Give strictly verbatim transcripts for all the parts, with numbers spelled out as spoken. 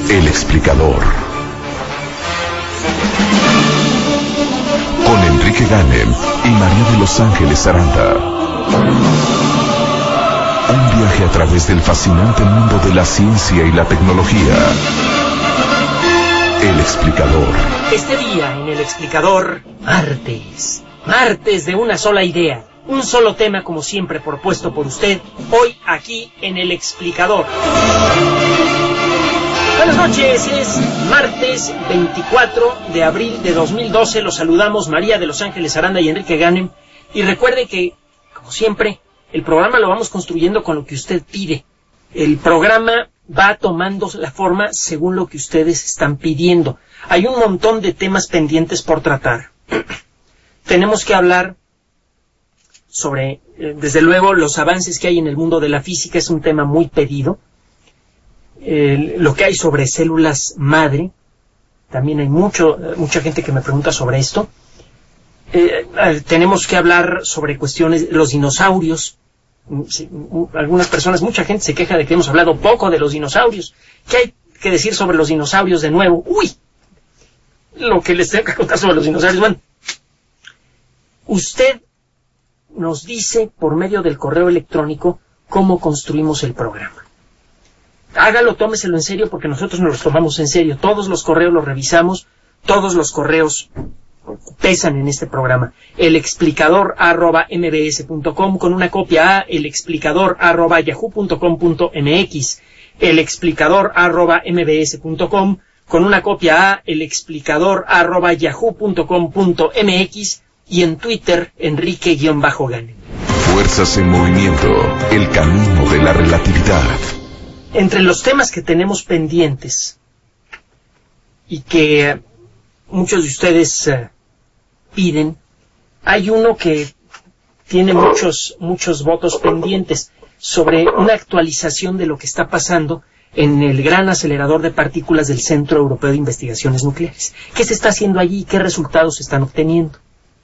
El explicador. Con Enrique Ganem y María de Los Ángeles Aranda. Un viaje a través del fascinante mundo de la ciencia y la tecnología. El explicador. Este día en El explicador, martes. Martes de una sola idea. Un solo tema, como siempre, propuesto por usted, hoy aquí en El explicador. Buenas noches, es martes veinticuatro de abril de dos mil doce. Los saludamos María de Los Ángeles Aranda y Enrique Ganem. Y recuerde que, como siempre, el programa lo vamos construyendo con lo que usted pide. El programa va tomando la forma según lo que ustedes están pidiendo. Hay un montón de temas pendientes por tratar. Tenemos que hablar sobre, eh, desde luego, los avances que hay en el mundo de la física. Es un tema muy pedido. Eh, lo que hay sobre células madre. También hay mucho, mucha gente que me pregunta sobre esto. Eh, eh, tenemos que hablar sobre cuestiones de los dinosaurios. Sí, algunas personas, mucha gente se queja de que hemos hablado poco de los dinosaurios. ¿Qué hay que decir sobre los dinosaurios de nuevo? ¡Uy! Lo que les tengo que contar sobre los dinosaurios. Bueno, usted nos dice por medio del correo electrónico cómo construimos el programa. Hágalo, tómeselo en serio, porque nosotros nos lo tomamos en serio. Todos los correos los revisamos, todos los correos pesan en este programa. El explicador arroba mbs punto com, con una copia a el explicador arroba yahoo punto com punto mx, el explicador arroba mbs punto com, con una copia a el explicador arroba yahoo punto com punto mx, y en Twitter Enrique-Ganem. Fuerzas en movimiento, el camino de la relatividad. Entre los temas que tenemos pendientes y que muchos de ustedes uh, piden, hay uno que tiene muchos, muchos votos pendientes sobre una actualización de lo que está pasando en el gran acelerador de partículas del Centro Europeo de Investigaciones Nucleares. ¿Qué se está haciendo allí? ¿Qué resultados se están obteniendo?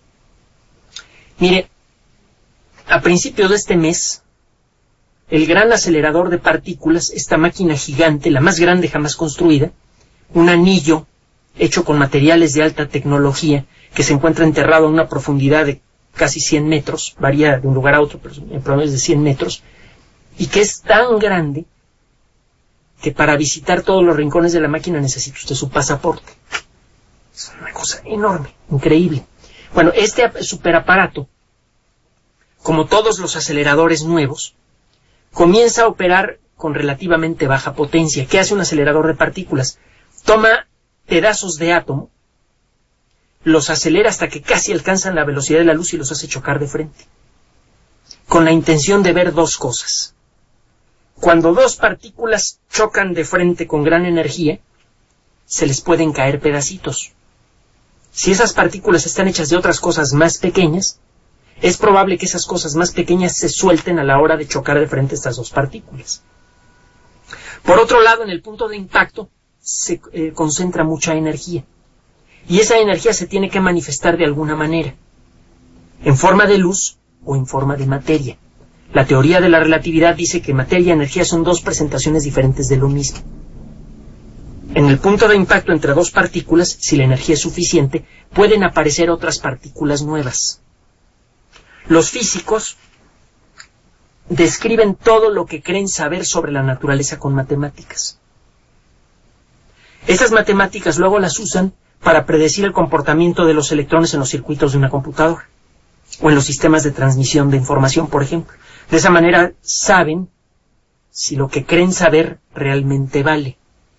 Mire, a principios de este mes, el gran acelerador de partículas, esta máquina gigante, la más grande jamás construida, un anillo hecho con materiales de alta tecnología, que se encuentra enterrado a una profundidad de casi cien metros, varía de un lugar a otro, pero en promedio es de cien metros, y que es tan grande que para visitar todos los rincones de la máquina necesita usted su pasaporte. Es una cosa enorme, increíble. Bueno, este superaparato, como todos los aceleradores nuevos, comienza a operar con relativamente baja potencia. ¿Qué hace un acelerador de partículas? Toma pedazos de átomo, los acelera hasta que casi alcanzan la velocidad de la luz y los hace chocar de frente, con la intención de ver dos cosas. Cuando dos partículas chocan de frente con gran energía, se les pueden caer pedacitos. Si esas partículas están hechas de otras cosas más pequeñas, es probable que esas cosas más pequeñas se suelten a la hora de chocar de frente estas dos partículas. Por otro lado, en el punto de impacto se eh, concentra mucha energía, y esa energía se tiene que manifestar de alguna manera, en forma de luz o en forma de materia. La teoría de la relatividad dice que materia y energía son dos presentaciones diferentes de lo mismo. En el punto de impacto entre dos partículas, si la energía es suficiente, pueden aparecer otras partículas nuevas. Los físicos describen todo lo que creen saber sobre la naturaleza con matemáticas. Estas matemáticas luego las usan para predecir el comportamiento de los electrones en los circuitos de una computadora o en los sistemas de transmisión de información, por ejemplo. De esa manera saben si lo que creen saber realmente vale.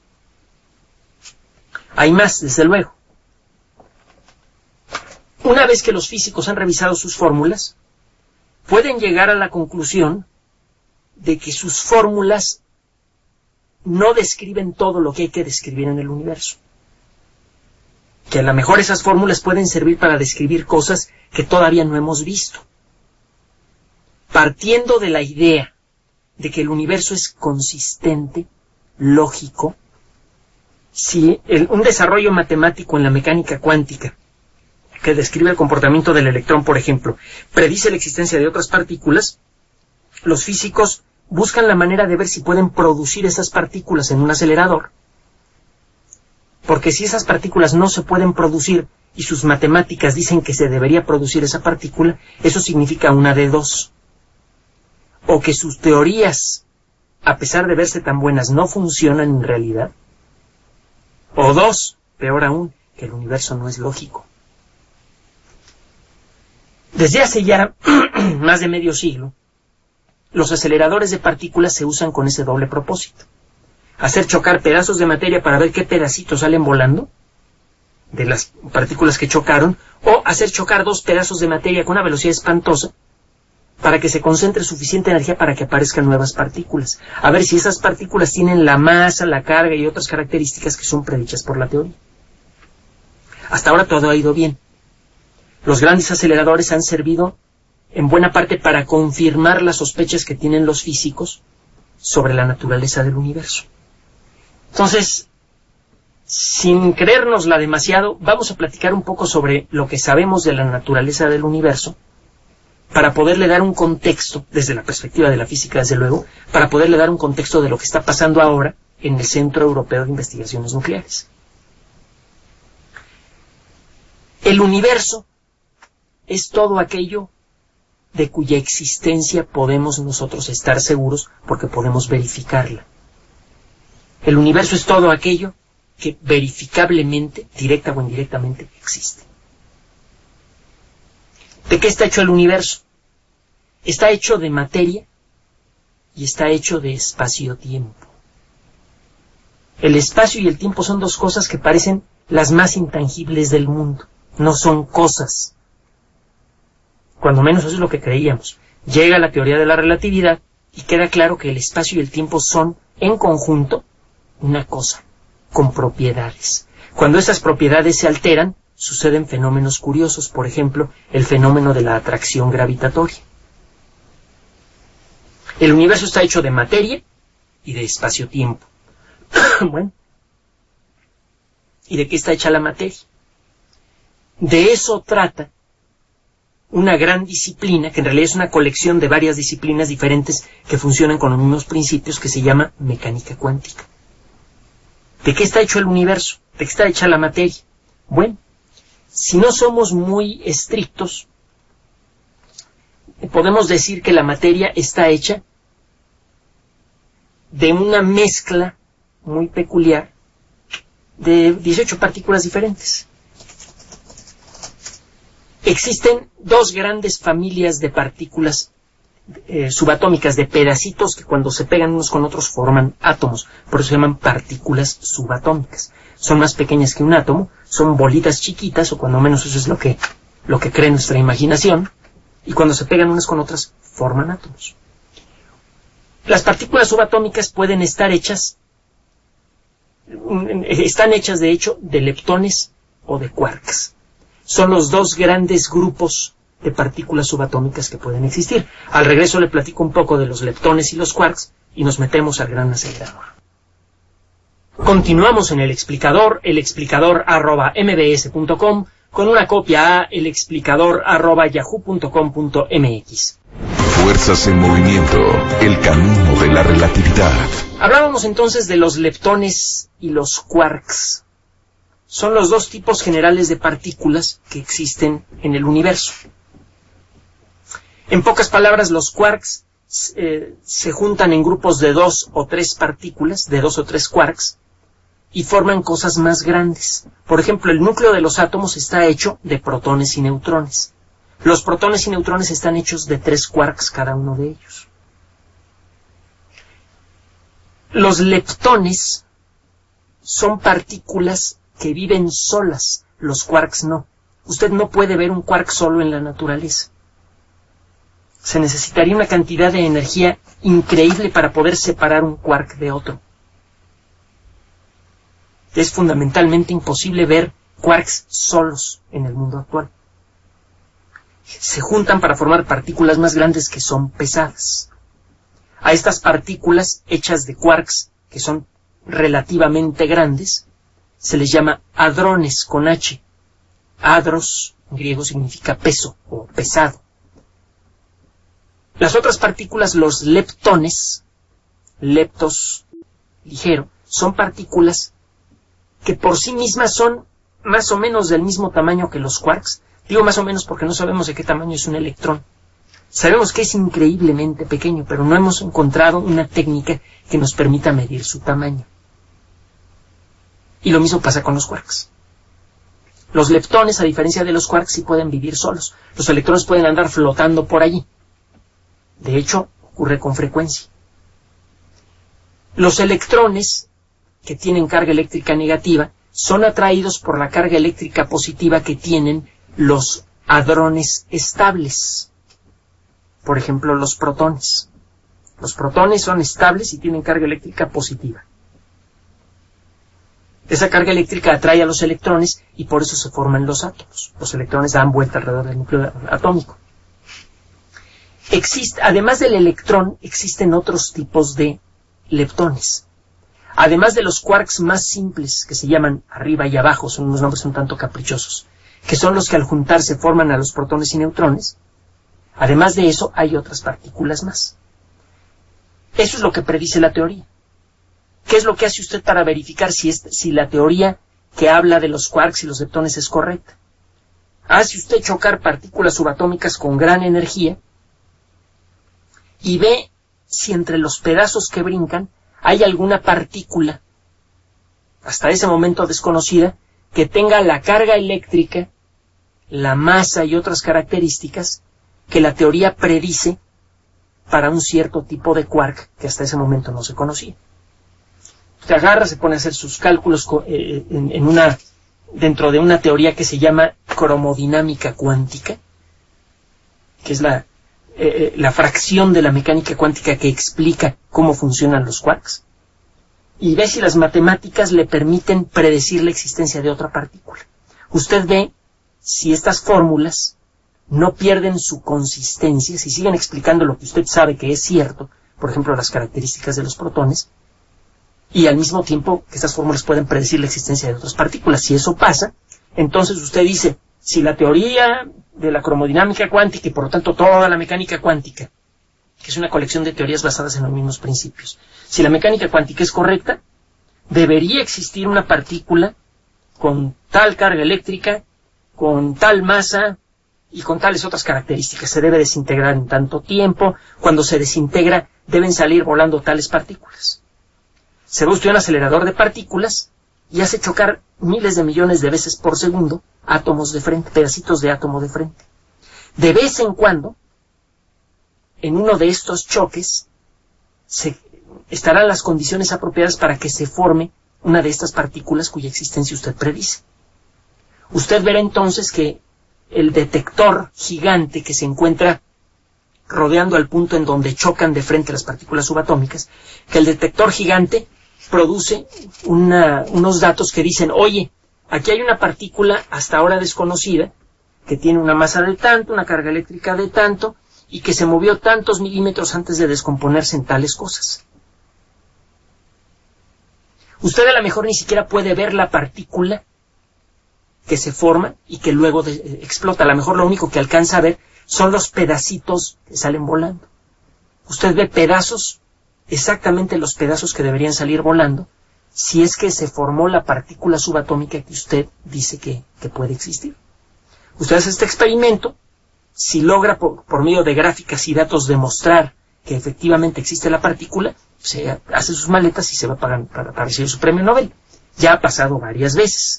Hay más, desde luego. Una vez que los físicos han revisado sus fórmulas, pueden llegar a la conclusión de que sus fórmulas no describen todo lo que hay que describir en el universo. Que a lo mejor esas fórmulas pueden servir para describir cosas que todavía no hemos visto. Partiendo de la idea de que el universo es consistente, lógico, si el, un desarrollo matemático en la mecánica cuántica que describe el comportamiento del electrón, por ejemplo, predice la existencia de otras partículas, los físicos buscan la manera de ver si pueden producir esas partículas en un acelerador Porque si esas partículas no se pueden producir y sus matemáticas dicen que se debería producir esa partícula, eso significa una de dos. O que sus teorías, a pesar de verse tan buenas, no funcionan en realidad. O dos, peor aún, que el universo no es lógico. Desde hace ya más de medio siglo, los aceleradores de partículas se usan con ese doble propósito. Hacer chocar pedazos de materia para ver qué pedacitos salen volando de las partículas que chocaron, o hacer chocar dos pedazos de materia con una velocidad espantosa para que se concentre suficiente energía para que aparezcan nuevas partículas. A ver si esas partículas tienen la masa, la carga y otras características que son predichas por la teoría. Hasta ahora todo ha ido bien. Los grandes aceleradores han servido en buena parte para confirmar las sospechas que tienen los físicos sobre la naturaleza del universo. Entonces, sin creérnosla demasiado, vamos a platicar un poco sobre lo que sabemos de la naturaleza del universo, para poderle dar un contexto, desde la perspectiva de la física, desde luego, para poderle dar un contexto de lo que está pasando ahora en el Centro Europeo de Investigaciones Nucleares. El universo es todo aquello de cuya existencia podemos nosotros estar seguros porque podemos verificarla. El universo es todo aquello que verificablemente, directa o indirectamente, existe. ¿De qué está hecho el universo? Está hecho de materia y está hecho de espacio-tiempo. El espacio y el tiempo son dos cosas que parecen las más intangibles del mundo. No son cosas. Cuando menos eso es lo que creíamos. Llega la teoría de la relatividad y queda claro que el espacio y el tiempo son, en conjunto, una cosa, con propiedades. Cuando esas propiedades se alteran, suceden fenómenos curiosos, por ejemplo, el fenómeno de la atracción gravitatoria. El universo está hecho de materia y de espacio-tiempo. Bueno, ¿y de qué está hecha la materia? De eso trata una gran disciplina, que en realidad es una colección de varias disciplinas diferentes que funcionan con los mismos principios, que se llama mecánica cuántica. ¿De qué está hecho el universo? ¿De qué está hecha la materia? Bueno, si no somos muy estrictos, podemos decir que la materia está hecha de una mezcla muy peculiar de dieciocho partículas diferentes. Existen dos grandes familias de partículas eh, subatómicas, de pedacitos que cuando se pegan unos con otros forman átomos, por eso se llaman partículas subatómicas. Son más pequeñas que un átomo, son bolitas chiquitas, o cuando menos eso es lo que, lo que cree nuestra imaginación, y cuando se pegan unas con otras forman átomos. Las partículas subatómicas pueden estar hechas, están hechas de hecho de leptones o de quarks. Son los dos grandes grupos de partículas subatómicas que pueden existir. Al regreso le platico un poco de los leptones y los quarks y nos metemos al gran acelerador. Continuamos en el explicador, el explicador arroba mbs punto com, con una copia a el explicador arroba yahoo punto com punto mx. Fuerzas en movimiento, el camino de la relatividad. Hablábamos entonces de los leptones y los quarks. Son los dos tipos generales de partículas que existen en el universo. En pocas palabras, los quarks eh, se juntan en grupos de dos o tres partículas, de dos o tres quarks, y forman cosas más grandes. Por ejemplo, el núcleo de los átomos está hecho de protones y neutrones. Los protones y neutrones están hechos de tres quarks cada uno de ellos. Los leptones son partículas que viven solas, los quarks no. Usted no puede ver un quark solo en la naturaleza. Se necesitaría una cantidad de energía increíble para poder separar un quark de otro. Es fundamentalmente imposible ver quarks solos en el mundo actual. Se juntan para formar partículas más grandes que son pesadas. A estas partículas hechas de quarks, que son relativamente grandes, se les llama hadrones con H. Hadros, en griego, significa peso o pesado. Las otras partículas, los leptones, leptos, ligero, son partículas que por sí mismas son más o menos del mismo tamaño que los quarks. Digo más o menos porque no sabemos de qué tamaño es un electrón. Sabemos que es increíblemente pequeño, pero no hemos encontrado una técnica que nos permita medir su tamaño. Y lo mismo pasa con los quarks. Los leptones, a diferencia de los quarks, sí pueden vivir solos. Los electrones pueden andar flotando por allí. De hecho, ocurre con frecuencia. Los electrones que tienen carga eléctrica negativa son atraídos por la carga eléctrica positiva que tienen los hadrones estables. Por ejemplo, los protones. Los protones son estables y tienen carga eléctrica positiva. Esa carga eléctrica atrae a los electrones y por eso se forman los átomos. Los electrones dan vuelta alrededor del núcleo atómico. Existe, además del electrón, existen otros tipos de leptones. Además de los quarks más simples, que se llaman arriba y abajo, son unos nombres un tanto caprichosos, que son los que al juntarse forman a los protones y neutrones, además de eso hay otras partículas más. Eso es lo que predice la teoría. ¿Qué es lo que hace usted para verificar si, es, si la teoría que habla de los quarks y los leptones es correcta? Hace usted chocar partículas subatómicas con gran energía y ve si entre los pedazos que brincan hay alguna partícula, hasta ese momento desconocida, que tenga la carga eléctrica, la masa y otras características que la teoría predice para un cierto tipo de quark que hasta ese momento no se conocía. Se agarra, se pone a hacer sus cálculos eh, en, en una, dentro de una teoría que se llama cromodinámica cuántica, que es la, eh, la fracción de la mecánica cuántica que explica cómo funcionan los quarks, y ve si las matemáticas le permiten predecir la existencia de otra partícula. Usted ve si estas fórmulas no pierden su consistencia, si siguen explicando lo que usted sabe que es cierto, por ejemplo, las características de los protones, y al mismo tiempo que estas fórmulas pueden predecir la existencia de otras partículas. Si eso pasa, entonces usted dice, si la teoría de la cromodinámica cuántica y por lo tanto toda la mecánica cuántica, que es una colección de teorías basadas en los mismos principios, si la mecánica cuántica es correcta, debería existir una partícula con tal carga eléctrica, con tal masa y con tales otras características. Se debe desintegrar en tanto tiempo. Cuando se desintegra, deben salir volando tales partículas. Se ve usted un acelerador de partículas y hace chocar miles de millones de veces por segundo átomos de frente, pedacitos de átomo de frente. De vez en cuando, en uno de estos choques, se, estarán las condiciones apropiadas para que se forme una de estas partículas cuya existencia usted predice. Usted verá entonces que el detector gigante que se encuentra rodeando al punto en donde chocan de frente las partículas subatómicas, que el detector gigante produce una, unos datos que dicen, oye, aquí hay una partícula hasta ahora desconocida, que tiene una masa de tanto, una carga eléctrica de tanto, y que se movió tantos milímetros antes de descomponerse en tales cosas. Usted a lo mejor ni siquiera puede ver la partícula que se forma y que luego de, eh, explota. A lo mejor lo único que alcanza a ver son los pedacitos que salen volando. Usted ve pedazos, exactamente los pedazos que deberían salir volando, si es que se formó la partícula subatómica que usted dice que, que puede existir. Usted hace este experimento, si logra por, por medio de gráficas y datos demostrar que efectivamente existe la partícula, se hace sus maletas y se va a pagar para, para recibir su premio Nobel. Ya ha pasado varias veces.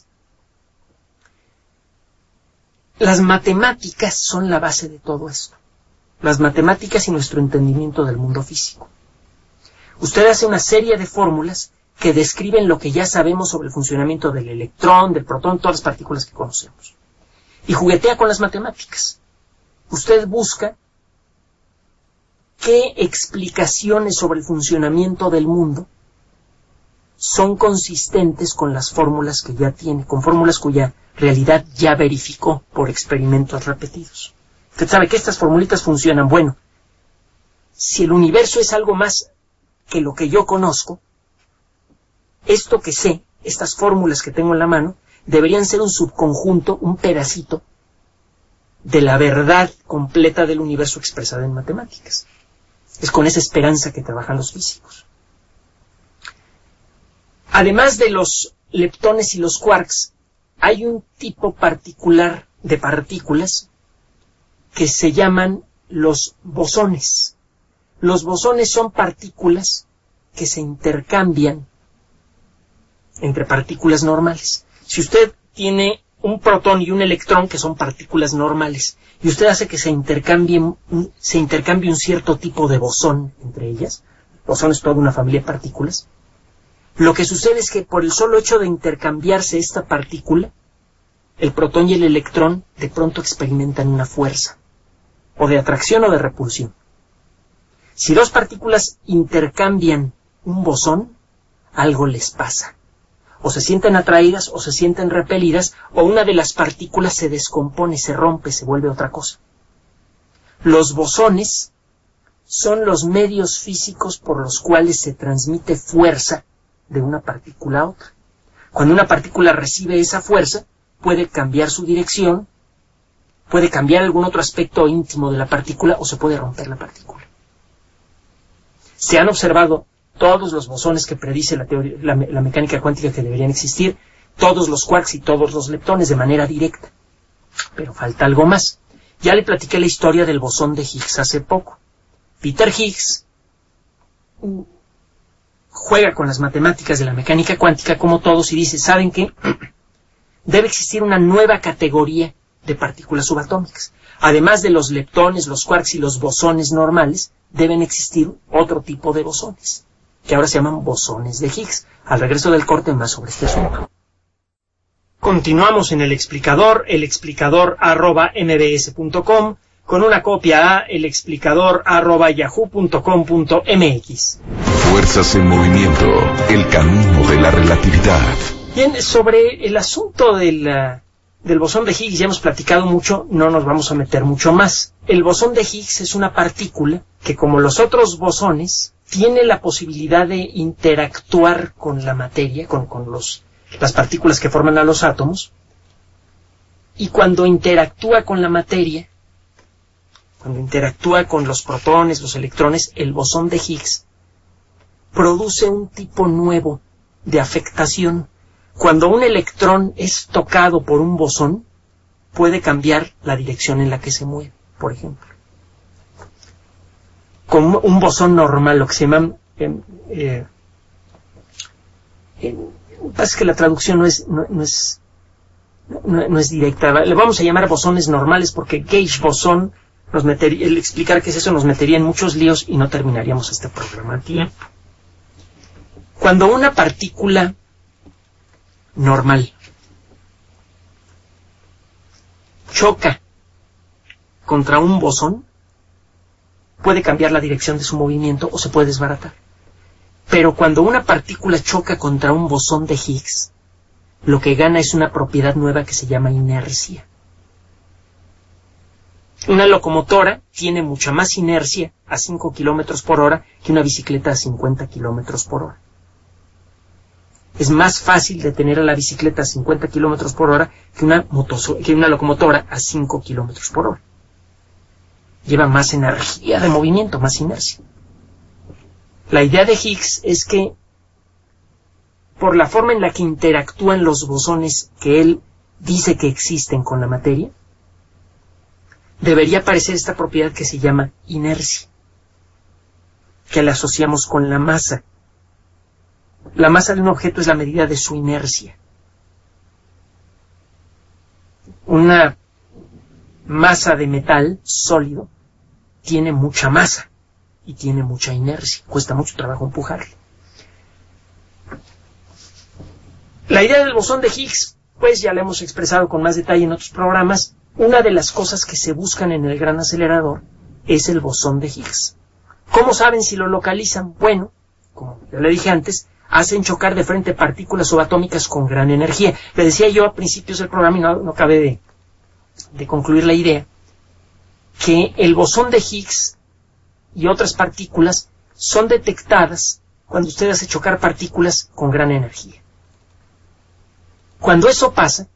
Las matemáticas son la base de todo esto. Las matemáticas y nuestro entendimiento del mundo físico. Usted hace una serie de fórmulas que describen lo que ya sabemos sobre el funcionamiento del electrón, del protón, todas las partículas que conocemos. Y juguetea con las matemáticas. Usted busca qué explicaciones sobre el funcionamiento del mundo son consistentes con las fórmulas que ya tiene, con fórmulas cuya realidad ya verificó por experimentos repetidos. Usted sabe que estas formulitas funcionan. Bueno, si el universo es algo más que lo que yo conozco, esto que sé, estas fórmulas que tengo en la mano, deberían ser un subconjunto, un pedacito de la verdad completa del universo expresada en matemáticas. Es con esa esperanza que trabajan los físicos. Además de los leptones y los quarks, hay un tipo particular de partículas que se llaman los bosones. Los bosones son partículas que se intercambian entre partículas normales. Si usted tiene un protón y un electrón, que son partículas normales, y usted hace que se intercambien, se intercambie un cierto tipo de bosón entre ellas, bosón es toda una familia de partículas, lo que sucede es que por el solo hecho de intercambiarse esta partícula, el protón y el electrón de pronto experimentan una fuerza, o de atracción o de repulsión. Si dos partículas intercambian un bosón, algo les pasa. O se sienten atraídas o se sienten repelidas, o una de las partículas se descompone, se rompe, se vuelve otra cosa. Los bosones son los medios físicos por los cuales se transmite fuerza de una partícula a otra. Cuando una partícula recibe esa fuerza, puede cambiar su dirección, puede cambiar algún otro aspecto íntimo de la partícula o se puede romper la partícula. Se han observado todos los bosones que predice la, teoría, la, la mecánica cuántica que deberían existir, todos los quarks y todos los leptones de manera directa. Pero falta algo más. Ya le platiqué la historia del bosón de Higgs hace poco. Peter Higgs juega con las matemáticas de la mecánica cuántica como todos y dice, ¿saben qué? Debe existir una nueva categoría de partículas subatómicas. Además de los leptones, los quarks y los bosones normales, deben existir otro tipo de bosones, que ahora se llaman bosones de Higgs. Al regreso del corte, más sobre este asunto. Continuamos en el explicador, el explicador arroba mbs punto com, con una copia a el explicador arroba yahoo punto com punto mx. Fuerzas en movimiento, el camino de la relatividad. Bien, sobre el asunto de la, del bosón de Higgs ya hemos platicado mucho, no nos vamos a meter mucho más. El bosón de Higgs es una partícula que, como los otros bosones, tiene la posibilidad de interactuar con la materia, con, con los, las partículas que forman a los átomos, y cuando interactúa con la materia, cuando interactúa con los protones, los electrones, el bosón de Higgs produce un tipo nuevo de afectación. Cuando un electrón es tocado por un bosón, puede cambiar la dirección en la que se mueve, por ejemplo. Con un bosón normal, lo que se llama... Eh, eh, eh, pasa que la traducción no es, no, no es, no, no es directa. Le vamos a llamar bosones normales porque gauge bosón, nos metería, el explicar qué es eso nos metería en muchos líos y no terminaríamos este programa a tiempo. Cuando una partícula normal choca contra un bosón, puede cambiar la dirección de su movimiento o se puede desbaratar. Pero cuando una partícula choca contra un bosón de Higgs, lo que gana es una propiedad nueva que se llama inercia. Una locomotora tiene mucha más inercia a cinco kilómetros por hora que una bicicleta a cincuenta kilómetros por hora. Es más fácil detener a la bicicleta a cincuenta kilómetros por hora que una, motoso- que una locomotora a cinco kilómetros por hora. Lleva más energía de movimiento, más inercia. La idea de Higgs es que, por la forma en la que interactúan los bosones que él dice que existen con la materia, debería aparecer esta propiedad que se llama inercia, que la asociamos con la masa. La masa de un objeto es la medida de su inercia. Una masa de metal sólido tiene mucha masa y tiene mucha inercia. Cuesta mucho trabajo empujarle. La idea del bosón de Higgs, pues ya la hemos expresado con más detalle en otros programas. Una de las cosas que se buscan en el gran acelerador es el bosón de Higgs. ¿Cómo saben si lo localizan? Bueno, como ya le dije antes, hacen chocar de frente partículas subatómicas con gran energía. Le decía yo a principios del programa, y no, no acabé de, de concluir la idea, que el bosón de Higgs y otras partículas son detectadas cuando usted hace chocar partículas con gran energía. Cuando eso pasa,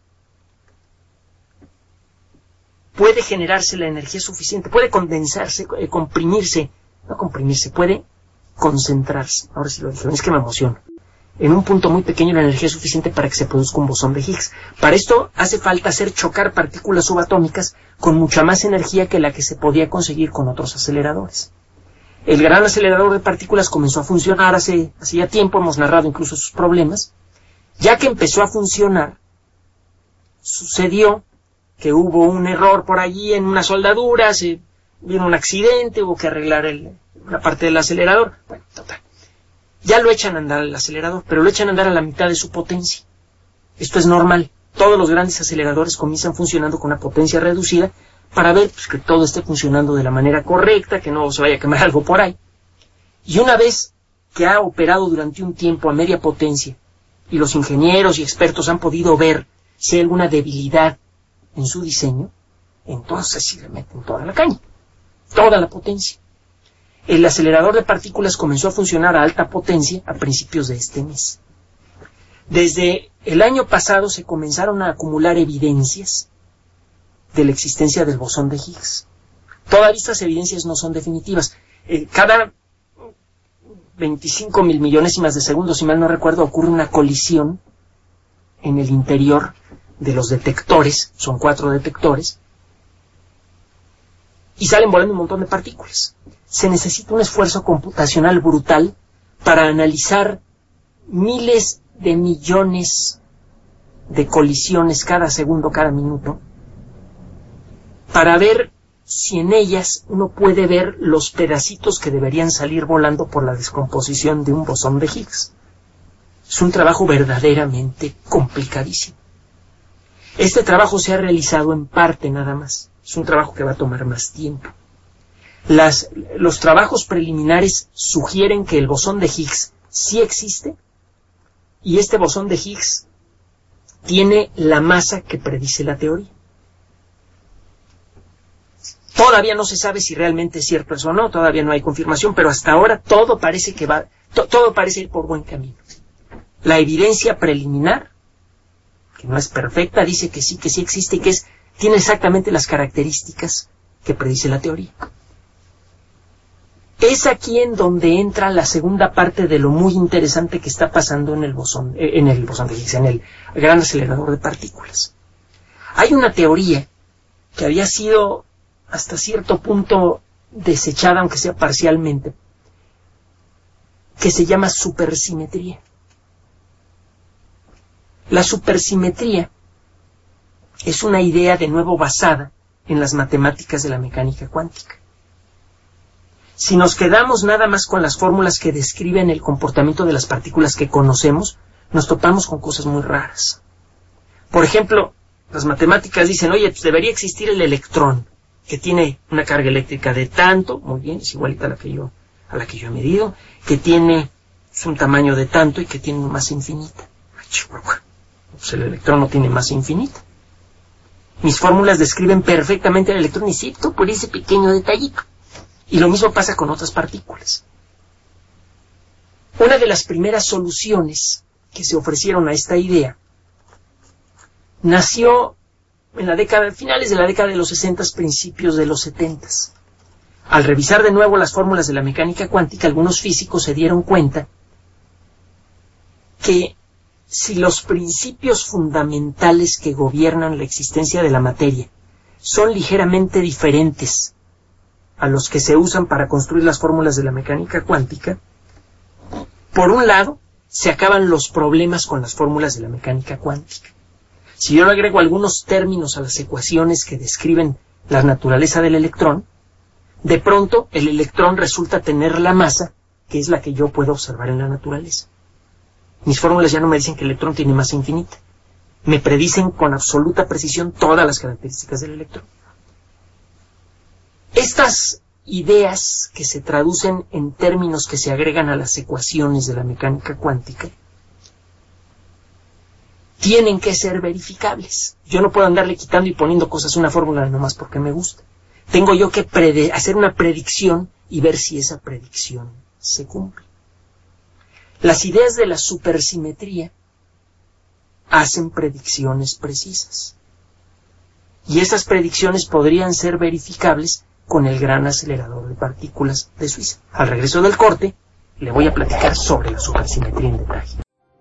puede generarse la energía suficiente, puede condensarse, eh, comprimirse, no comprimirse, puede concentrarse. Ahora sí lo dije, es que me emociono. en un punto muy pequeño la energía suficiente para que se produzca un bosón de Higgs. Para esto hace falta hacer chocar partículas subatómicas con mucha más energía que la que se podía conseguir con otros aceleradores. El gran acelerador de partículas comenzó a funcionar hace, hace ya tiempo, hemos narrado incluso sus problemas. Ya que empezó a funcionar, sucedió que hubo un error por allí en una soldadura, se vino un accidente, hubo que arreglar el, la parte del acelerador. Bueno, total. Ya lo echan a andar el acelerador, pero lo echan a andar a la mitad de su potencia. Esto es normal. Todos los grandes aceleradores comienzan funcionando con una potencia reducida para ver pues, que todo esté funcionando de la manera correcta, que no se vaya a quemar algo por ahí. Y una vez que ha operado durante un tiempo a media potencia, y los ingenieros y expertos han podido ver si hay alguna debilidad en su diseño, entonces sí le meten toda la caña, toda la potencia. El acelerador de partículas comenzó a funcionar a alta potencia a principios de este mes. Desde el año pasado se comenzaron a acumular evidencias de la existencia del bosón de Higgs. Todas estas evidencias no son definitivas. Eh, cada veinticinco mil millonésimas de segundos, si mal no recuerdo, ocurre una colisión en el interior de los detectores, son cuatro detectores, y salen volando un montón de partículas. Se necesita un esfuerzo computacional brutal para analizar miles de millones de colisiones cada segundo, cada minuto, para ver si en ellas uno puede ver los pedacitos que deberían salir volando por la descomposición de un bosón de Higgs. Es un trabajo verdaderamente complicadísimo. Este trabajo se ha realizado en parte nada más. Es un trabajo que va a tomar más tiempo. Las, los trabajos preliminares sugieren que el bosón de Higgs sí existe, y este bosón de Higgs tiene la masa que predice la teoría. Todavía no se sabe si realmente es cierto eso o no, todavía no hay confirmación, pero hasta ahora todo parece que va, to, todo parece ir por buen camino. La evidencia preliminar, que no es perfecta, dice que sí, que sí existe y que es, tiene exactamente las características que predice la teoría. Es aquí en donde entra la segunda parte de lo muy interesante que está pasando en el bosón, en el bosón de Higgs, en el gran acelerador de partículas. Hay una teoría que había sido hasta cierto punto desechada, aunque sea parcialmente, que se llama supersimetría. La supersimetría es una idea de nuevo basada en las matemáticas de la mecánica cuántica. Si nos quedamos nada más con las fórmulas que describen el comportamiento de las partículas que conocemos, nos topamos con cosas muy raras. Por ejemplo, las matemáticas dicen, oye, pues debería existir el electrón, que tiene una carga eléctrica de tanto, muy bien, es igualita a la que yo, a la que yo he medido, que tiene es un tamaño de tanto y que tiene una masa infinita. Pues el electrón no tiene masa infinita. Mis fórmulas describen perfectamente el electrón, excepto por ese pequeño detallito. Y lo mismo pasa con otras partículas. Una de las primeras soluciones que se ofrecieron a esta idea nació en la década, finales de la década de los sesenta, principios de los setenta. Al revisar de nuevo las fórmulas de la mecánica cuántica, algunos físicos se dieron cuenta que si los principios fundamentales que gobiernan la existencia de la materia son ligeramente diferentes a los que se usan para construir las fórmulas de la mecánica cuántica, por un lado, se acaban los problemas con las fórmulas de la mecánica cuántica. Si yo le agrego algunos términos a las ecuaciones que describen la naturaleza del electrón, de pronto el electrón resulta tener la masa que es la que yo puedo observar en la naturaleza. Mis fórmulas ya no me dicen que el electrón tiene masa infinita. Me predicen con absoluta precisión todas las características del electrón. Estas ideas que se traducen en términos que se agregan a las ecuaciones de la mecánica cuántica tienen que ser verificables. Yo no puedo andarle quitando y poniendo cosas a una fórmula nomás porque me gusta. Tengo yo que prede- hacer una predicción y ver si esa predicción se cumple. Las ideas de la supersimetría hacen predicciones precisas. Y esas predicciones podrían ser verificables con el gran acelerador de partículas de Suiza. Al regreso del corte, le voy a platicar sobre la supersimetría en detalle.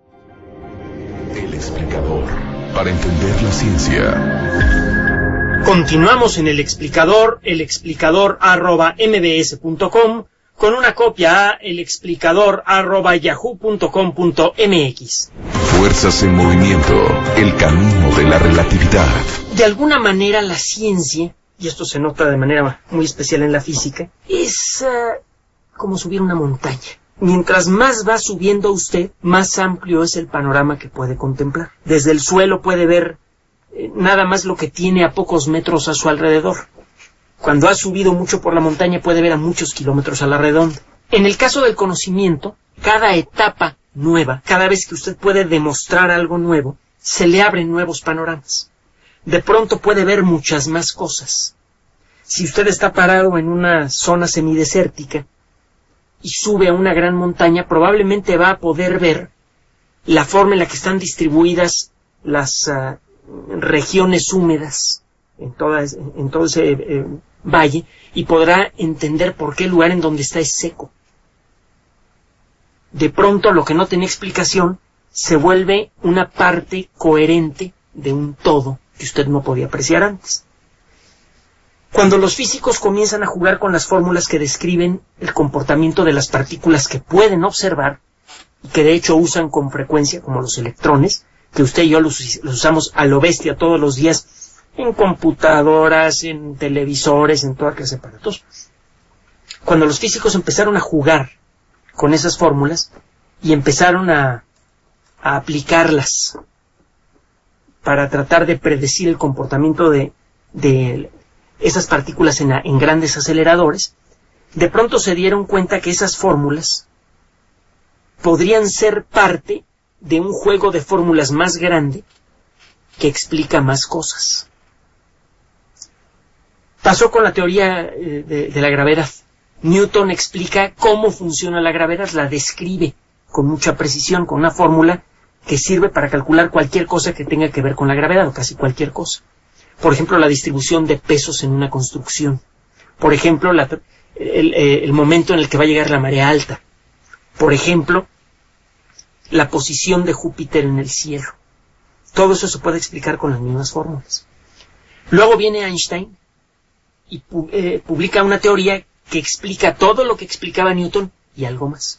para entender la ciencia. Continuamos en el explicador, el explicador arroba mbs punto com, con una copia a el explicador arroba yahoo punto com punto mx. Fuerzas en movimiento, el camino de la relatividad. De alguna manera la ciencia, y esto se nota de manera muy especial en la física, es uh, como subir una montaña. Mientras más va subiendo usted, más amplio es el panorama que puede contemplar. Desde el suelo puede ver eh, nada más lo que tiene a pocos metros a su alrededor. Cuando ha subido mucho por la montaña puede ver a muchos kilómetros a la redonda. En el caso del conocimiento, cada etapa nueva, cada vez que usted puede demostrar algo nuevo, se le abren nuevos panoramas. De pronto puede ver muchas más cosas. Si usted está parado en una zona semidesértica y sube a una gran montaña, probablemente va a poder ver la forma en la que están distribuidas las uh, regiones húmedas en, todas, en todo ese eh, valle, y podrá entender por qué el lugar en donde está es seco. De pronto lo que no tenía explicación se vuelve una parte coherente de un todo que usted no podía apreciar antes. Cuando los físicos comienzan a jugar con las fórmulas que describen el comportamiento de las partículas que pueden observar, y que de hecho usan con frecuencia, como los electrones, que usted y yo los, los usamos a lo bestia todos los días, en computadoras, en televisores, en toda clase de aparatos. Cuando los físicos empezaron a jugar con esas fórmulas y empezaron a, a aplicarlas para tratar de predecir el comportamiento de, de esas partículas en, en grandes aceleradores, de pronto se dieron cuenta que esas fórmulas podrían ser parte de un juego de fórmulas más grande que explica más cosas. Pasó con la teoría eh, de, de la gravedad. Newton explica cómo funciona la gravedad, la describe con mucha precisión, con una fórmula que sirve para calcular cualquier cosa que tenga que ver con la gravedad, o casi cualquier cosa. Por ejemplo, la distribución de pesos en una construcción. Por ejemplo, la, el, el momento en el que va a llegar la marea alta. Por ejemplo, la posición de Júpiter en el cielo. Todo eso se puede explicar con las mismas fórmulas. Luego viene Einstein y pu eh, publica una teoría que explica todo lo que explicaba Newton y algo más.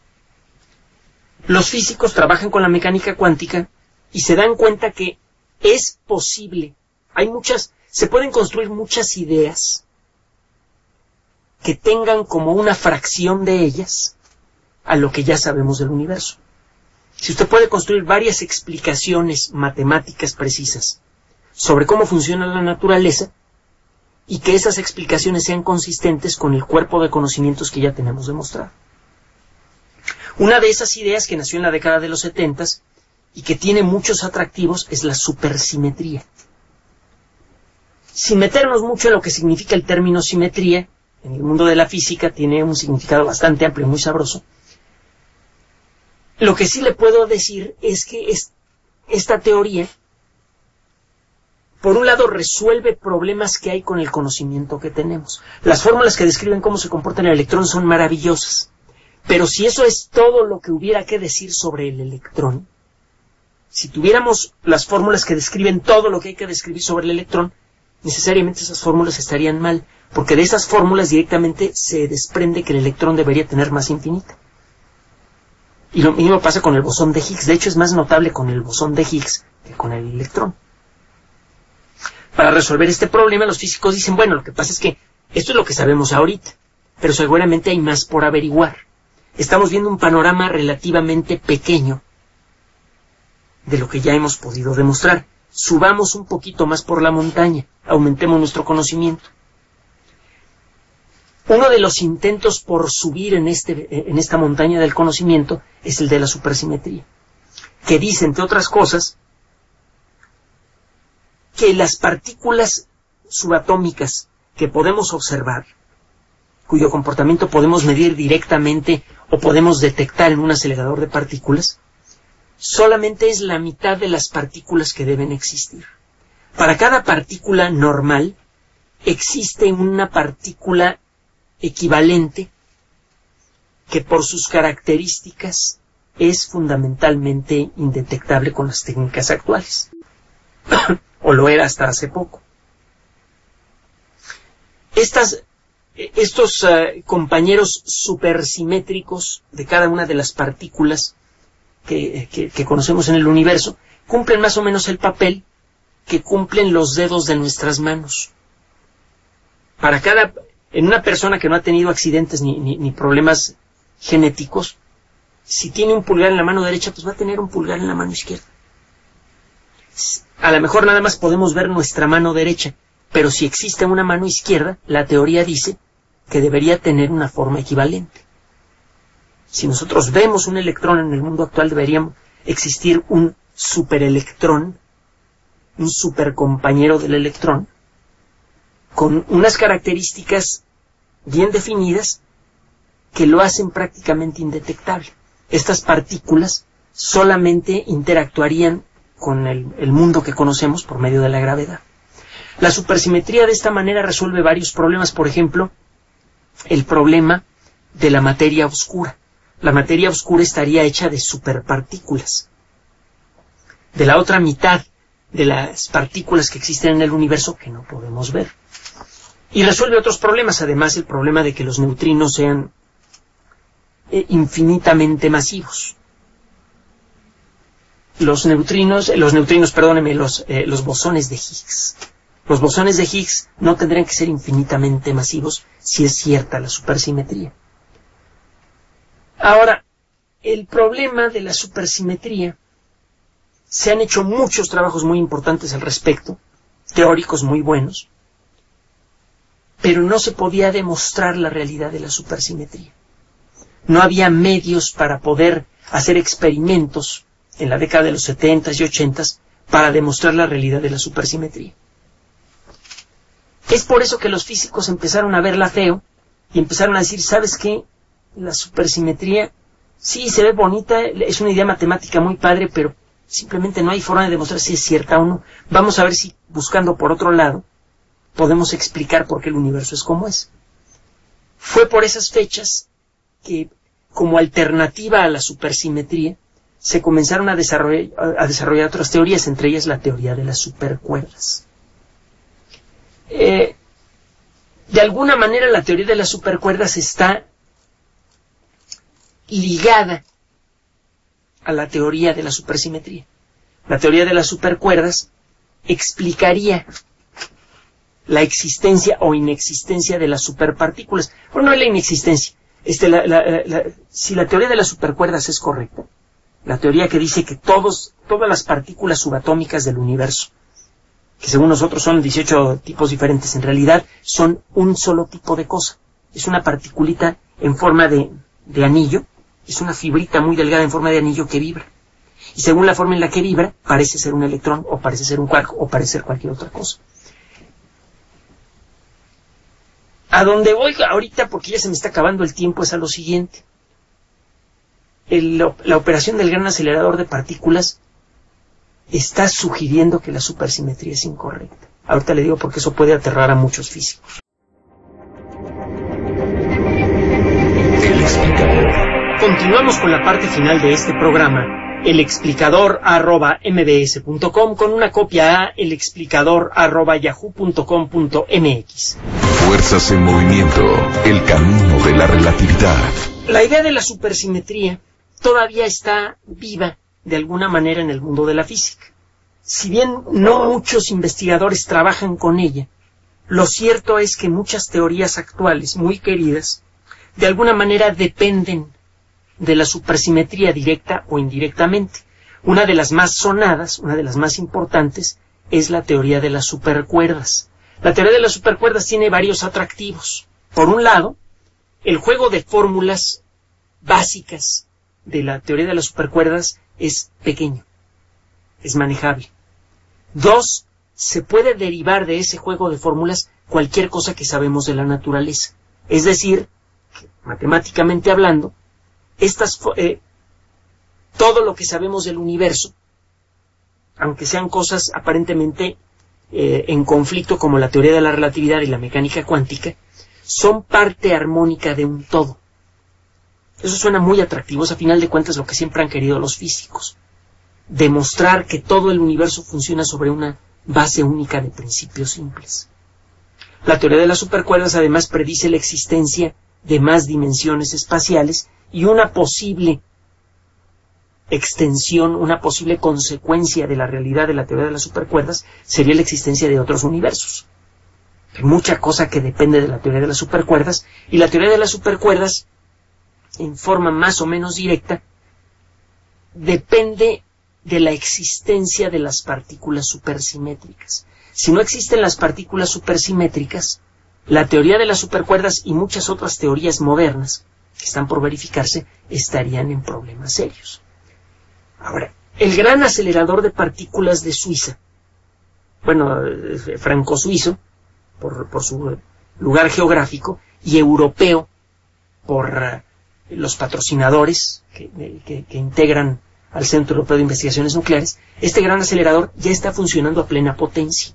Los físicos trabajan con la mecánica cuántica y se dan cuenta que es posible. Hay muchas, se pueden construir muchas ideas que tengan como una fracción de ellas a lo que ya sabemos del universo. Si usted puede construir varias explicaciones matemáticas precisas sobre cómo funciona la naturaleza y que esas explicaciones sean consistentes con el cuerpo de conocimientos que ya tenemos demostrado. Una de esas ideas que nació en la década de los setentas y que tiene muchos atractivos es la supersimetría. Sin meternos mucho en lo que significa el término simetría, en el mundo de la física tiene un significado bastante amplio y muy sabroso. Lo que sí le puedo decir es que es, esta teoría, por un lado, resuelve problemas que hay con el conocimiento que tenemos. Las fórmulas que describen cómo se comporta el electrón son maravillosas. Pero si eso es todo lo que hubiera que decir sobre el electrón, si tuviéramos las fórmulas que describen todo lo que hay que describir sobre el electrón, necesariamente esas fórmulas estarían mal, porque de esas fórmulas directamente se desprende que el electrón debería tener masa infinita. Y lo mismo pasa con el bosón de Higgs. De hecho, es más notable con el bosón de Higgs que con el electrón. Para resolver este problema, los físicos dicen, bueno, lo que pasa es que esto es lo que sabemos ahorita, pero seguramente hay más por averiguar. Estamos viendo un panorama relativamente pequeño de lo que ya hemos podido demostrar. Subamos un poquito más por la montaña, aumentemos nuestro conocimiento. Uno de los intentos por subir en, este, en esta montaña del conocimiento es el de la supersimetría, que dice, entre otras cosas, que las partículas subatómicas que podemos observar, cuyo comportamiento podemos medir directamente o podemos detectar en un acelerador de partículas, solamente es la mitad de las partículas que deben existir. Para cada partícula normal existe una partícula equivalente que por sus características es fundamentalmente indetectable con las técnicas actuales. o lo era hasta hace poco. Estas, estos uh, compañeros supersimétricos de cada una de las partículas que, que, que conocemos en el universo cumplen más o menos el papel que cumplen los dedos de nuestras manos. Para cada, en una persona que no ha tenido accidentes ni, ni, ni problemas genéticos, si tiene un pulgar en la mano derecha, pues va a tener un pulgar en la mano izquierda. A lo mejor nada más podemos ver nuestra mano derecha, pero si existe una mano izquierda, la teoría dice que debería tener una forma equivalente. Si nosotros vemos un electrón en el mundo actual, debería existir un superelectrón, un supercompañero del electrón, con unas características bien definidas que lo hacen prácticamente indetectable. Estas partículas solamente interactuarían con el, el mundo que conocemos por medio de la gravedad. La supersimetría de esta manera resuelve varios problemas, por ejemplo, el problema de la materia oscura. La materia oscura estaría hecha de superpartículas. De la otra mitad de las partículas que existen en el universo que no podemos ver. Y resuelve otros problemas, además el problema de que los neutrinos sean eh, infinitamente masivos. Los neutrinos, los neutrinos, perdóneme, los, eh, los bosones de Higgs. Los bosones de Higgs no tendrían que ser infinitamente masivos si es cierta la supersimetría. Ahora, el problema de la supersimetría, se han hecho muchos trabajos muy importantes al respecto, teóricos muy buenos, pero no se podía demostrar la realidad de la supersimetría. No había medios para poder hacer experimentos en la década de los setentas y ochentas para demostrar la realidad de la supersimetría. Es por eso que los físicos empezaron a verla feo y empezaron a decir, ¿sabes qué? La supersimetría, sí, se ve bonita, es una idea matemática muy padre, pero simplemente no hay forma de demostrar si es cierta o no. Vamos a ver si, buscando por otro lado, podemos explicar por qué el universo es como es. Fue por esas fechas que, como alternativa a la supersimetría, se comenzaron a desarrollar, a desarrollar otras teorías, entre ellas la teoría de las supercuerdas. Eh, de alguna manera la teoría de las supercuerdas está ligada a la teoría de la supersimetría. La teoría de las supercuerdas explicaría la existencia o inexistencia de las superpartículas. Bueno, no es la inexistencia. Este, la, la, la, si la teoría de las supercuerdas es correcta, la teoría que dice que todos, todas las partículas subatómicas del universo, que según nosotros son dieciocho tipos diferentes, en realidad son un solo tipo de cosa. Es una particulita en forma de, de anillo, es una fibrita muy delgada en forma de anillo que vibra. Y según la forma en la que vibra, parece ser un electrón, o parece ser un quark, o parece ser cualquier otra cosa. A donde voy ahorita, porque ya se me está acabando el tiempo, es a lo siguiente. El, la operación del gran acelerador de partículas está sugiriendo que la supersimetría es incorrecta. Ahorita le digo porque eso puede aterrar a muchos físicos. El explicador. Continuamos con la parte final de este programa, el explicador arroba mbs punto com, con una copia a el explicador arroba yahoo punto com punto mx. Fuerzas en movimiento, el camino de la relatividad. La idea de la supersimetría todavía está viva de alguna manera en el mundo de la física. Si bien no muchos investigadores trabajan con ella, lo cierto es que muchas teorías actuales, muy queridas, de alguna manera dependen de la supersimetría directa o indirectamente. Una de las más sonadas, una de las más importantes, es la teoría de las supercuerdas. La teoría de las supercuerdas tiene varios atractivos. Por un lado, el juego de fórmulas básicas de la teoría de las supercuerdas es pequeño, es manejable. Dos, se puede derivar de ese juego de fórmulas cualquier cosa que sabemos de la naturaleza. Es decir, matemáticamente hablando, estas, eh, todo lo que sabemos del universo, aunque sean cosas aparentemente eh, en conflicto como la teoría de la relatividad y la mecánica cuántica, son parte armónica de un todo. Eso suena muy atractivo, es a final de cuentas lo que siempre han querido los físicos. demostrar que todo el universo funciona sobre una base única de principios simples. La teoría de las supercuerdas además predice la existencia de más dimensiones espaciales y una posible extensión, una posible consecuencia de la realidad de la teoría de las supercuerdas sería la existencia de otros universos. Hay mucha cosa que depende de la teoría de las supercuerdas, y la teoría de las supercuerdas, en forma más o menos directa, depende de la existencia de las partículas supersimétricas. Si no existen las partículas supersimétricas, la teoría de las supercuerdas y muchas otras teorías modernas que están por verificarse estarían en problemas serios. Ahora, el gran acelerador de partículas de Suiza, bueno, franco-suizo, por, por su lugar geográfico, y europeo, por uh, los patrocinadores que, que, que integran al Centro Europeo de Investigaciones Nucleares, este gran acelerador ya está funcionando a plena potencia.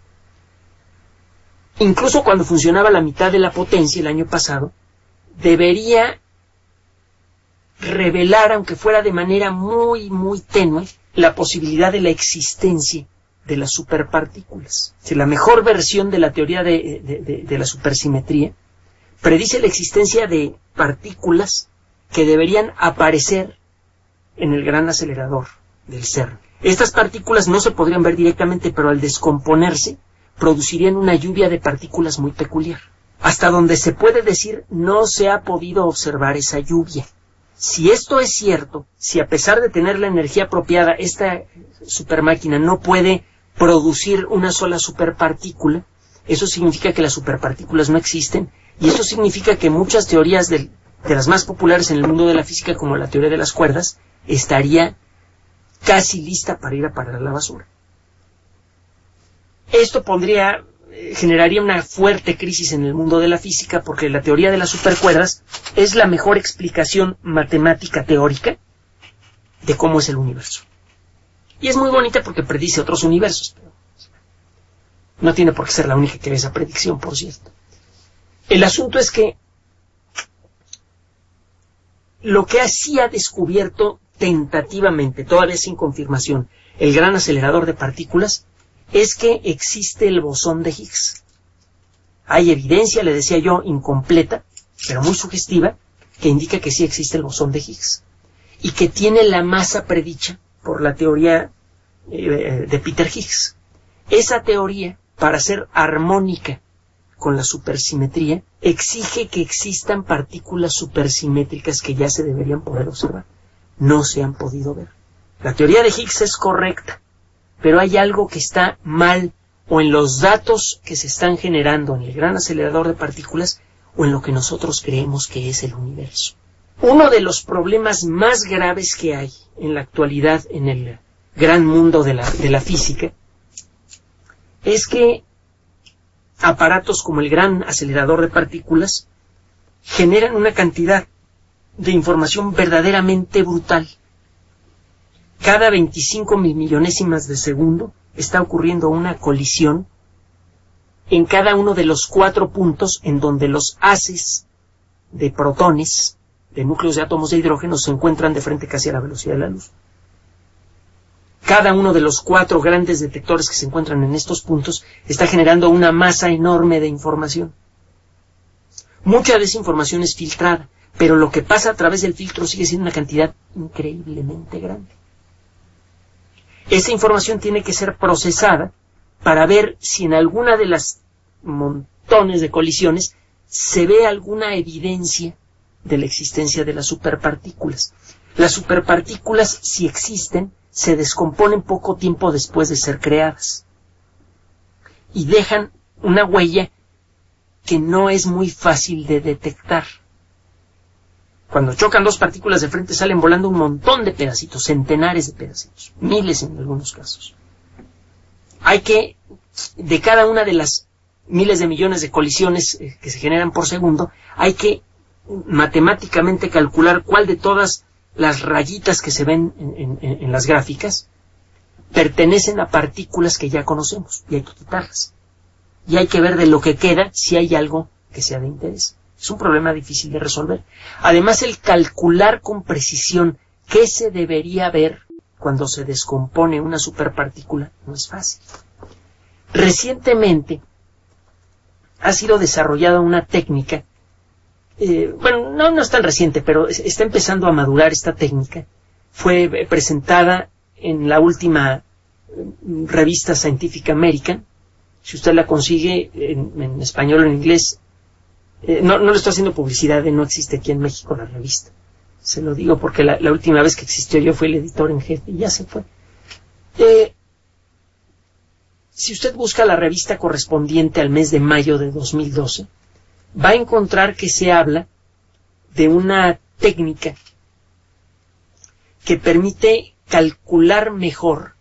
Incluso cuando funcionaba a la mitad de la potencia el año pasado, debería revelar, aunque fuera de manera muy, muy tenue, la posibilidad de la existencia de las superpartículas. Si la mejor versión de la teoría de, de, de, de la supersimetría predice la existencia de partículas que deberían aparecer en el gran acelerador del CERN. Estas partículas no se podrían ver directamente, pero al descomponerse producirían una lluvia de partículas muy peculiar. Hasta donde se puede decir, no se ha podido observar esa lluvia. Si esto es cierto, si a pesar de tener la energía apropiada, esta supermáquina no puede producir una sola superpartícula, eso significa que las superpartículas no existen, y eso significa que muchas teorías de, de las más populares en el mundo de la física, como la teoría de las cuerdas, estaría casi lista para ir a parar a la basura. Esto pondría, eh, generaría una fuerte crisis en el mundo de la física, porque la teoría de las supercuerdas es la mejor explicación matemática teórica de cómo es el universo. Y es muy bonita porque predice otros universos, pero no tiene por qué ser la única que ve esa predicción, por cierto. El asunto es que lo que así ha descubierto tentativamente, todavía sin confirmación, el gran acelerador de partículas, es que existe el bosón de Higgs. Hay evidencia, le decía yo, incompleta, pero muy sugestiva, que indica que sí existe el bosón de Higgs, y que tiene la masa predicha por la teoría eh, de Peter Higgs. Esa teoría, para ser armónica con la supersimetría, exige que existan partículas supersimétricas que ya se deberían poder observar. No se han podido ver. La teoría de Higgs es correcta, pero hay algo que está mal, o en los datos que se están generando en el gran acelerador de partículas, o en lo que nosotros creemos que es el universo. Uno de los problemas más graves que hay en la actualidad en el gran mundo de la, de la física es que aparatos como el gran acelerador de partículas generan una cantidad de información verdaderamente brutal. Cada veinticinco mil millonésimas de segundo está ocurriendo una colisión en cada uno de los cuatro puntos en donde los haces de protones, de núcleos de átomos de hidrógeno, se encuentran de frente casi a la velocidad de la luz. Cada uno de los cuatro grandes detectores que se encuentran en estos puntos está generando una masa enorme de información. Mucha de esa información es filtrada, pero lo que pasa a través del filtro sigue siendo una cantidad increíblemente grande. Esa información tiene que ser procesada para ver si en alguna de las montones de colisiones se ve alguna evidencia de la existencia de las superpartículas. Las superpartículas, si existen, se descomponen poco tiempo después de ser creadas y dejan una huella que no es muy fácil de detectar. Cuando chocan dos partículas de frente salen volando un montón de pedacitos, centenares de pedacitos, miles en algunos casos. Hay que, de cada una de las miles de millones de colisiones eh, que se generan por segundo, hay que matemáticamente calcular cuál de todas las rayitas que se ven en, en, en las gráficas pertenecen a partículas que ya conocemos, y hay que quitarlas. Y hay que ver de lo que queda si hay algo que sea de interés. Es un problema difícil de resolver. Además, el calcular con precisión qué se debería ver cuando se descompone una superpartícula no es fácil. Recientemente ha sido desarrollada una técnica, eh, bueno, no, no es tan reciente, pero está empezando a madurar esta técnica. Fue presentada en la última revista Scientific American. Si usted la consigue en, en español o en inglés, eh, no, no le estoy haciendo publicidad, de no existe aquí en México la revista. Se lo digo porque la, la última vez que existió yo fui el editor en jefe y ya se fue. Eh, si usted busca la revista correspondiente al mes de mayo de dos mil doce, va a encontrar que se habla de una técnica que permite calcular mejor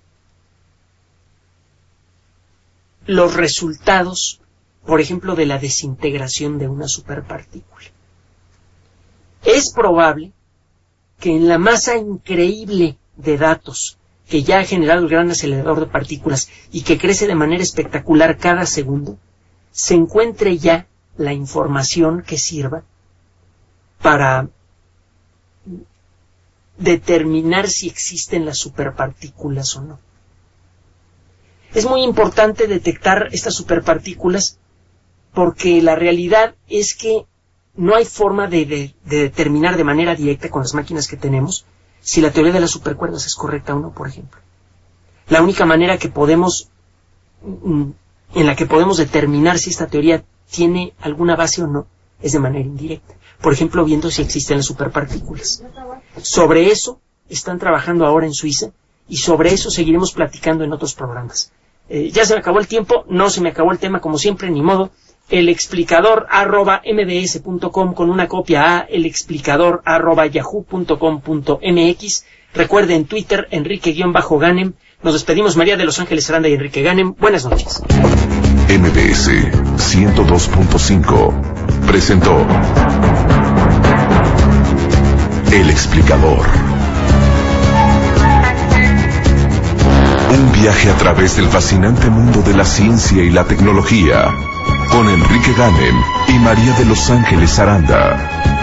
los resultados, por ejemplo, de la desintegración de una superpartícula. Es probable que en la masa increíble de datos que ya ha generado el gran acelerador de partículas y que crece de manera espectacular cada segundo, se encuentre ya la información que sirva para determinar si existen las superpartículas o no. Es muy importante detectar estas superpartículas porque la realidad es que no hay forma de, de, de determinar de manera directa con las máquinas que tenemos si la teoría de las supercuerdas es correcta o no, por ejemplo. La única manera que podemos, en la que podemos determinar si esta teoría tiene alguna base o no, es de manera indirecta. Por ejemplo, viendo si existen las superpartículas. Sobre eso están trabajando ahora en Suiza y sobre eso seguiremos platicando en otros programas. Eh, ya se me acabó el tiempo, no se me acabó el tema como siempre, ni modo. El explicador arroba mbs punto com con una copia a el explicador arroba yahoo punto com punto mx. Recuerde en Twitter, Enrique-Ganem. Nos despedimos, María de Los Ángeles Aranda y Enrique Ganem. Buenas noches. M B S ciento dos punto cinco presentó El Explicador. Un viaje a través del fascinante mundo de la ciencia y la tecnología con Enrique Ganem y María de Los Ángeles Aranda.